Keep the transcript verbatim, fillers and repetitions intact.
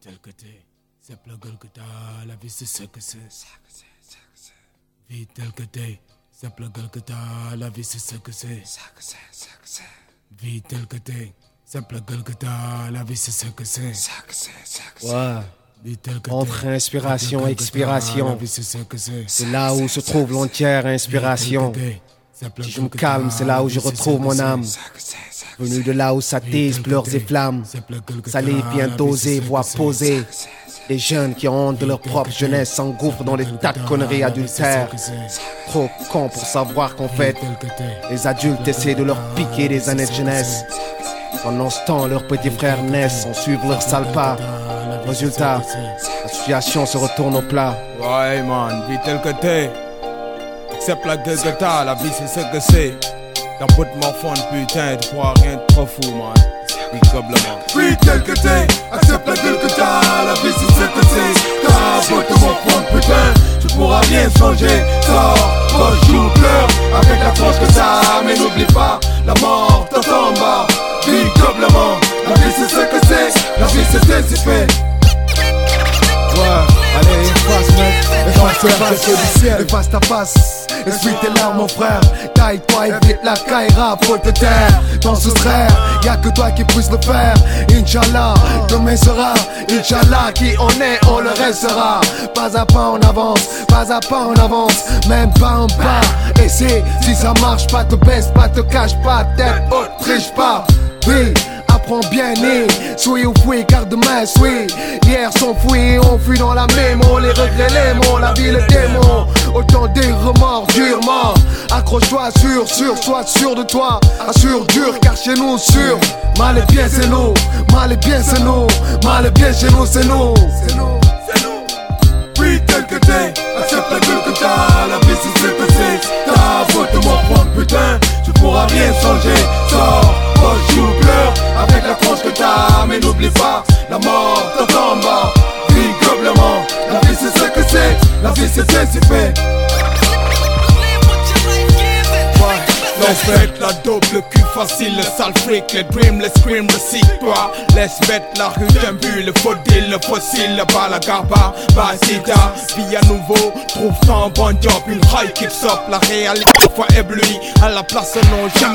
tel que t'es, c'est la gueule que t'as, la vie c'est ce que c'est. Vie tel que t'es, c'est la gueule que t'as, la vie c'est ce que c'est. Vie tel que t'es, c'est la gueule que t'as, la vie c'est ce que c'est. Ouais. Entre inspiration et expiration, c'est là où se trouve l'entière inspiration. Si je me calme, c'est là où je retrouve mon âme. Venu de là où s'attisent pleurs et flammes. Salé, bien dosé, voix posée. Des jeunes qui ont honte de leur propre jeunesse s'engouffrent dans des tas de conneries adultères. Trop cons pour savoir qu'en fait, les adultes essaient de leur piquer des années de jeunesse. Pendant ce temps, leurs petits frères naissent, on suit leur sale pas. Résultat, la situation se retourne au plat. Ouais man, vie tel que t'es, accepte la gueule que t'as, la vie c'est ce que c'est. T'as beau te morfondre putain, tu pourras rien de trop fou man. Incroyablement. Vie tel que t'es, accepte la gueule que t'as, la vie c'est ce que c'est. T'as beau te morfondre putain, tu pourras rien changer. Sors, poche, joue, pleure, avec la tronche que t'as. Mais n'oublie pas, la mort t'attend en bas. Incroyablement, la vie c'est ce que c'est, la vie c'est anticiper. Ouais, allez, efface mec, efface, efface, efface ta face, essuie tes larmes mon frère. Taille-toi, évite la caïra, faut te taire. Dans ce frère, y'a que toi qui puisse le faire. Inch'Allah, demain sera, Inch'Allah, qui on est, on le restera. Pas à pas on avance, pas à pas on avance, même pas en pas. Et c'est, si ça marche pas, te baisse pas, te cache pas, tête haute, triche pas. Oui, apprends bien né, soyez ou fouille car demain suis. Hier s'enfuit, on fuit dans la mémo, les regrets, les mots, la vie, le démon. Autant des remords durement. Accroche-toi sûr, sûr, sois sûr de toi. Assure dur car chez nous sûr. Mal et bien c'est nous, mal et bien c'est nous, mal et bien chez nous c'est nous. C'est nous, c'est nous. Oui tel que t'es, accepte la gueule que t'as, la vie c'est ce que c'est. T'as beau te morfondre putain, tu pourras rien changer. Sors, poche, joue, pleure, avec la tronche que t'as. Mais n'oublie pas, la mort t'attend en bas. Vis globalement, la vie c'est ce que c'est, la vie c'est ainsi fait. Laisse mettre la double cul facile, le sale fric, le dream, le scream, le sick-toi. Laisse mettre la rue d'un but, le faux deal, le fossile, le balagarba, basita. Vie à nouveau, trouve ton bon job, une raille qui te sort, la réalité fois éblouie. À la place non jamais.